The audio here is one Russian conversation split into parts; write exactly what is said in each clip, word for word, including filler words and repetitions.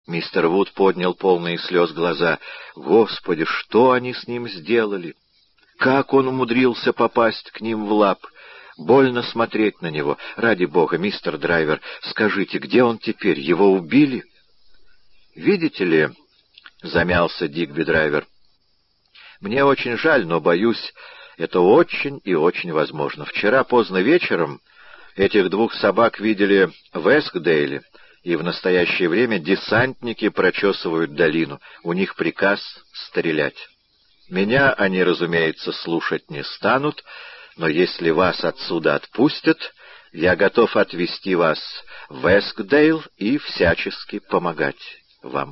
Мистер Вуд поднял полные слез глаза. «Господи, что они с ним сделали? Как он умудрился попасть к ним в лап? Больно смотреть на него. Ради бога, мистер Драйвер, скажите, где он теперь? Его убили?» «Видите ли...» — замялся Дигби Драйвер. «Мне очень жаль, но, боюсь, это очень и очень возможно. Вчера поздно вечером этих двух собак видели в Эскдейле, и в настоящее время десантники прочесывают долину. У них приказ стрелять. Меня они, разумеется, слушать не станут, но если вас отсюда отпустят, я готов отвезти вас в Эскдейл и всячески помогать вам».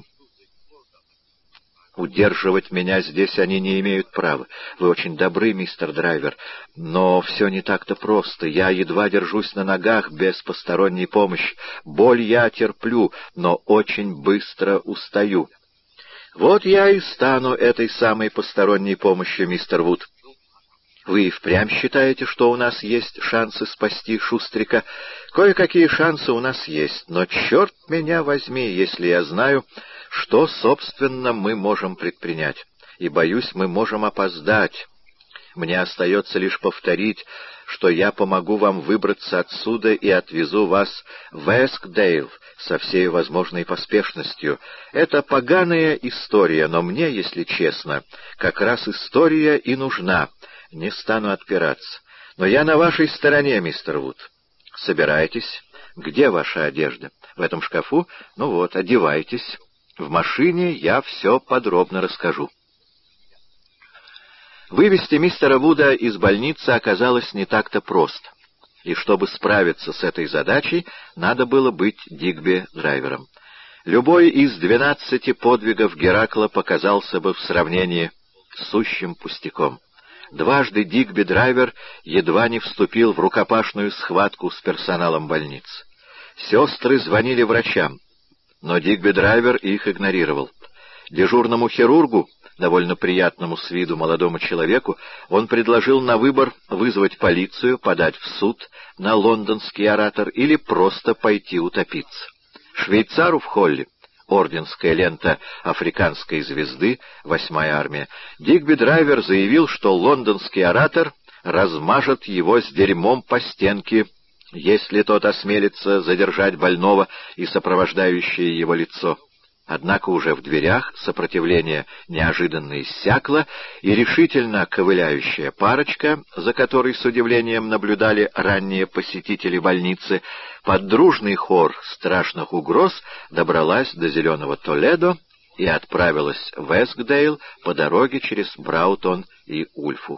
«Удерживать меня здесь они не имеют права. Вы очень добры, мистер Драйвер, но все не так-то просто. Я едва держусь на ногах без посторонней помощи. Боль я терплю, но очень быстро устаю». «Вот я и стану этой самой посторонней помощью, мистер Вуд. Вы и впрямь считаете, что у нас есть шансы спасти Шустрика? Кое-какие шансы у нас есть, но черт меня возьми, если я знаю, что, собственно, мы можем предпринять. И, боюсь, мы можем опоздать. Мне остается лишь повторить, что я помогу вам выбраться отсюда и отвезу вас в Эскдейл со всей возможной поспешностью. Это поганая история, но мне, если честно, как раз история и нужна. Не стану отпираться. Но я на вашей стороне, мистер Вуд. Собирайтесь. Где ваша одежда? В этом шкафу? Ну вот, одевайтесь. В машине я все подробно расскажу». Вывести мистера Вуда из больницы оказалось не так-то просто, и чтобы справиться с этой задачей, надо было быть Дигби Драйвером. Любой из двенадцати подвигов Геракла показался бы в сравнении с сущим пустяком. Дважды Дигби Драйвер едва не вступил в рукопашную схватку с персоналом больницы. Сестры звонили врачам, но Дигби Драйвер их игнорировал. Дежурному хирургу, довольно приятному с виду молодому человеку, он предложил на выбор вызвать полицию, подать в суд на лондонский оратор или просто пойти утопиться. Швейцару в холле, орденская лента африканской звезды, восьмая армия, Дигби Драйвер заявил, что лондонский оратор размажет его с дерьмом по стенке, если тот осмелится задержать больного и сопровождающее его лицо. Однако уже в дверях сопротивление неожиданно иссякло, и решительно ковыляющая парочка, за которой с удивлением наблюдали ранние посетители больницы, под дружный хор страшных угроз добралась до зеленого Толедо и отправилась в Эскдейл по дороге через Браутон и Ульфу.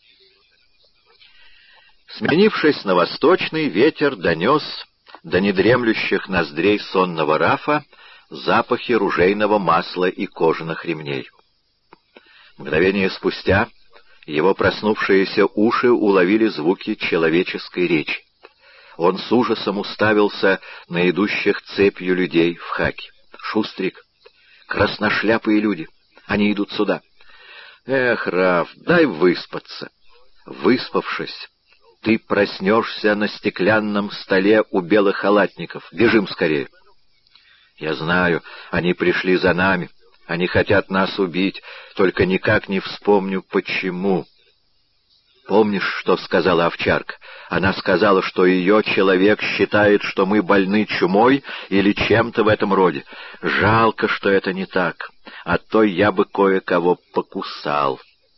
Сменившись на восточный, ветер донес до недремлющих ноздрей сонного Рафа запахи ружейного масла и кожаных ремней. Мгновение спустя его проснувшиеся уши уловили звуки человеческой речи. Он с ужасом уставился на идущих цепью людей в хаке. «Шустрик! Красношляпые люди! Они идут сюда!» «Эх, Раф, дай выспаться!» «Выспавшись, ты проснешься на стеклянном столе у белых халатников. Бежим скорее!» «Я знаю, они пришли за нами. Они хотят нас убить, только никак не вспомню, почему». «Помнишь, что сказала овчарка? Она сказала, что ее человек считает, что мы больны чумой или чем-то в этом роде. Жалко, что это не так, а то я бы кое-кого покусал».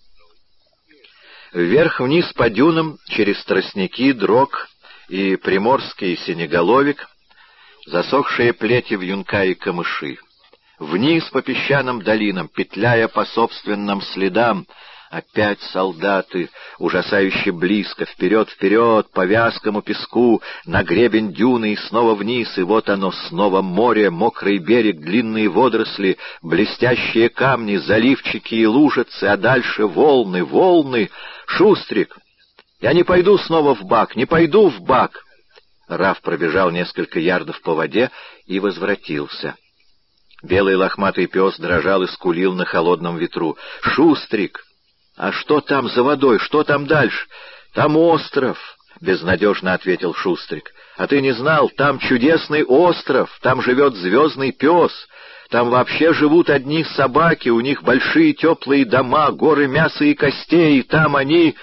Вверх-вниз по дюнам, через тростники, дрог и приморский синеголовик, засохшие плети вьюнка и камыши. Вниз по песчаным долинам, петляя по собственным следам, опять солдаты, ужасающе близко, вперед-вперед, по вязкому песку, на гребень дюны и снова вниз, и вот оно, снова море, мокрый берег, длинные водоросли, блестящие камни, заливчики и лужицы, а дальше волны, волны. «Шустрик! Я не пойду снова в бак, не пойду в бак!» Раф пробежал несколько ярдов по воде и возвратился. Белый лохматый пес дрожал и скулил на холодном ветру. «Шустрик! А что там за водой? Что там дальше?» «Там остров!» — безнадежно ответил Шустрик. «А ты не знал? Там чудесный остров! Там живет звездный пес! Там вообще живут одни собаки, у них большие теплые дома, горы мяса и костей, и там они...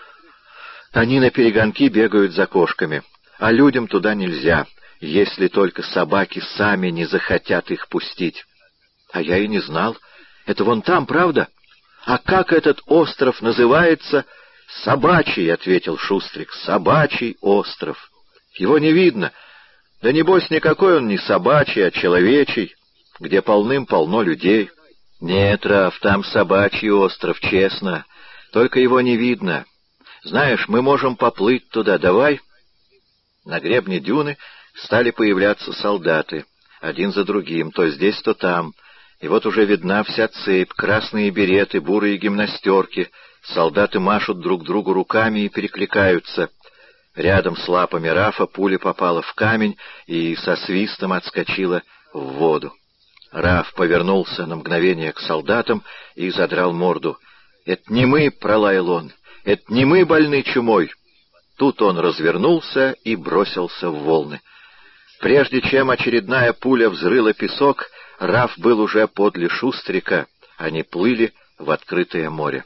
Они на перегонки бегают за кошками, а людям туда нельзя, если только собаки сами не захотят их пустить. А я и не знал. Это вон там, правда? А как этот остров называется? Собачий, — ответил Шустрик, — Собачий остров. Его не видно. Да небось никакой он не собачий, а человечий, где полным-полно людей. Нет, Раф, там Собачий остров, честно. Только его не видно. Знаешь, мы можем поплыть туда, давай?» На гребне дюны стали появляться солдаты, один за другим, то здесь, то там. И вот уже видна вся цепь, красные береты, бурые гимнастерки. Солдаты машут друг другу руками и перекликаются. Рядом с лапами Рафа пуля попала в камень и со свистом отскочила в воду. Раф повернулся на мгновение к солдатам и задрал морду. «Это не мы!» — пролаял он. «Это не мы больны чумой!» Тут он развернулся и бросился в волны. Прежде чем очередная пуля взрыла песок, Раф был уже подле Шустрика. Они плыли в открытое море.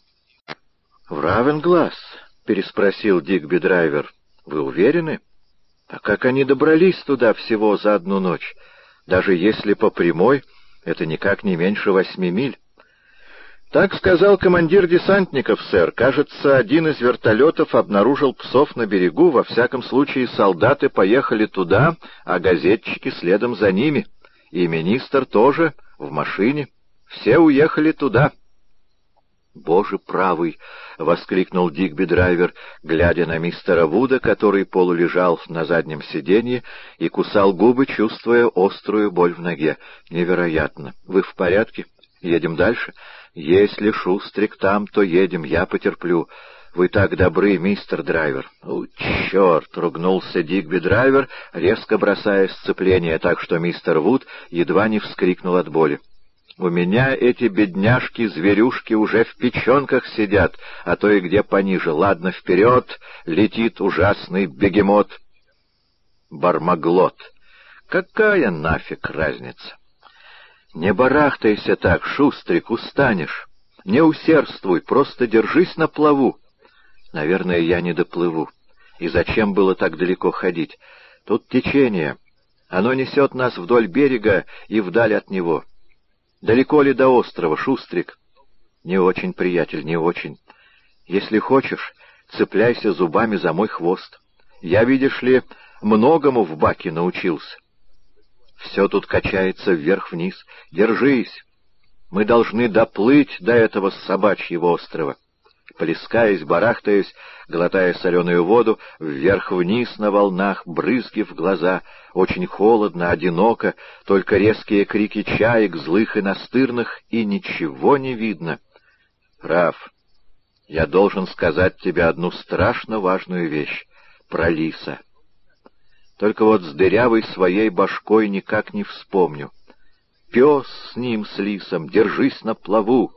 «В Равенглас?» — переспросил Дигби Драйвер. «Вы уверены? А как они добрались туда всего за одну ночь? Даже если по прямой, это никак не меньше восьми миль». «Так сказал командир десантников, сэр. Кажется, один из вертолетов обнаружил псов на берегу. Во всяком случае, солдаты поехали туда, а газетчики следом за ними. И министр тоже в машине. Все уехали туда». «Боже правый!» — воскликнул Дигби Драйвер, глядя на мистера Вуда, который полулежал на заднем сиденье и кусал губы, чувствуя острую боль в ноге. «Невероятно! Вы в порядке? Едем дальше?» «Если Шустрик там, то едем, я потерплю. Вы так добры, мистер Драйвер». «О, черт!» — ругнулся Дигби Драйвер, резко бросая сцепление, так что мистер Вуд едва не вскрикнул от боли. «У меня эти бедняжки-зверюшки уже в печенках сидят, а то и где пониже. Ладно, вперед летит ужасный бегемот». «Бармаглот! Какая нафиг разница?» «Не барахтайся так, Шустрик, устанешь. Не усердствуй, просто держись на плаву». «Наверное, я не доплыву. И зачем было так далеко ходить? Тут течение. Оно несет нас вдоль берега и вдаль от него. Далеко ли до острова, Шустрик?» «Не очень, приятель, не очень. Если хочешь, цепляйся зубами за мой хвост. Я, видишь ли, многому в баке научился. Все тут качается вверх-вниз. Держись. Мы должны доплыть до этого Собачьего острова». Плескаясь, барахтаясь, глотая соленую воду, вверх-вниз на волнах, брызги в глаза, очень холодно, одиноко, только резкие крики чаек, злых и настырных, и ничего не видно. «Раф, я должен сказать тебе одну страшно важную вещь про лиса. Только вот с дырявой своей башкой никак не вспомню. Пес с ним, с лисом, держись на плаву.